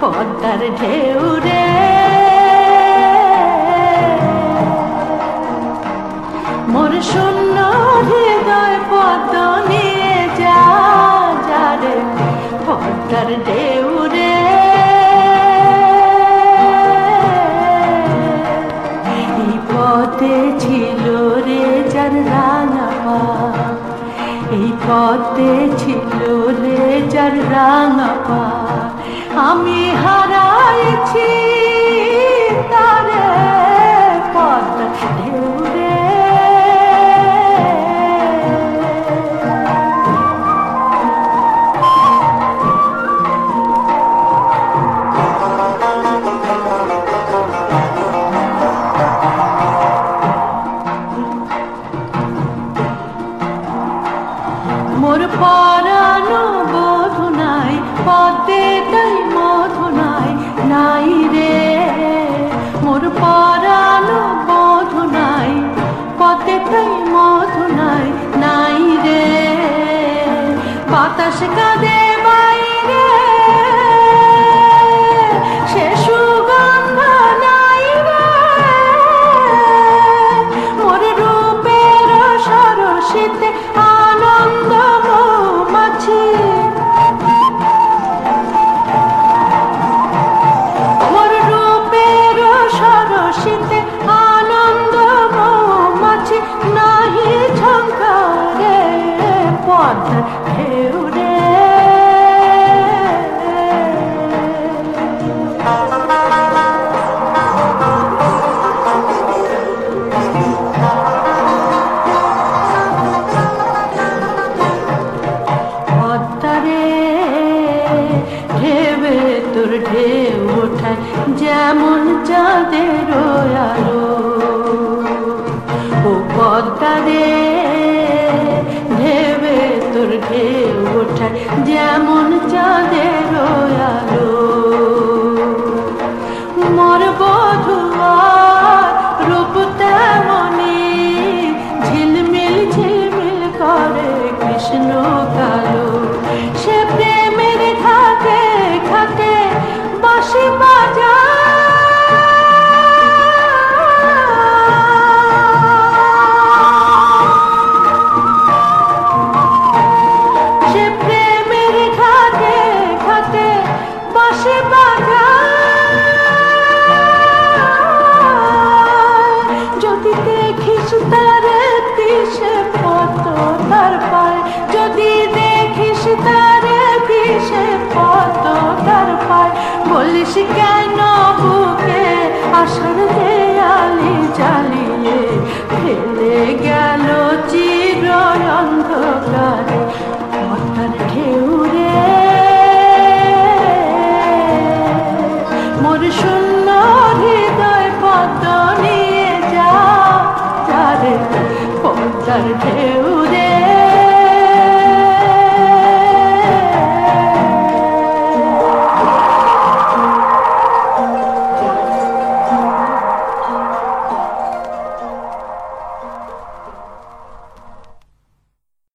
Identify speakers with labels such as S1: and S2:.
S1: পদ্মার ঢেউ রে, মোর শূন্য হৃদয় পদ্ম নিয়ে যা রে পদ্মার ঢেউ রে। এই পথে ছিল রে যার রাঙা পা, এই পথে ছিল রে যার রাঙা পা, আমি হারাইছি তারে পদ্মার ঢেউ রে। মোর পরানো বধু নাই পদ্মে তাই মধু নাই, নাই রে মোর পরানো বধু নাই পদ্মে তাই মধু নাই, নাই রে বাতাস কাঁদে বাইরে সে সুগন্ধ নাই রে, মোর রূপের সরসিতে আনন্দ মৌমাছি, মোর রূপের সরসিতে আনন্দ মৌমাছি, নাহি ঝঙ্কারে পদ্মার ঢেউ রে। ঢেবে তোর ঢেউ ওঠায় যেমন চাঁদের আলো, ও পদ্মা রে ঢেবে তোর ঢেউ ওঠায় যেমন চাঁদের আলো, মোর বধূ আর রূপ তেমনি ঝিলমিল ঝিলমিল করে কৃষ্ণ কালো, সে প্রেমের ঘাটে ঘাটে বাঁশি বাজায়, সে প্রেমের ঘাটে ঘাটে বাঁশি বাজায়, যদি দেখিস তারে দিশে পত তার পায়, যদি দেখিস তারে দিশে পত তার পায়, বলিস কেন বুকে আশার দেয়ালি জ্বালিয়ে ফেলে গেল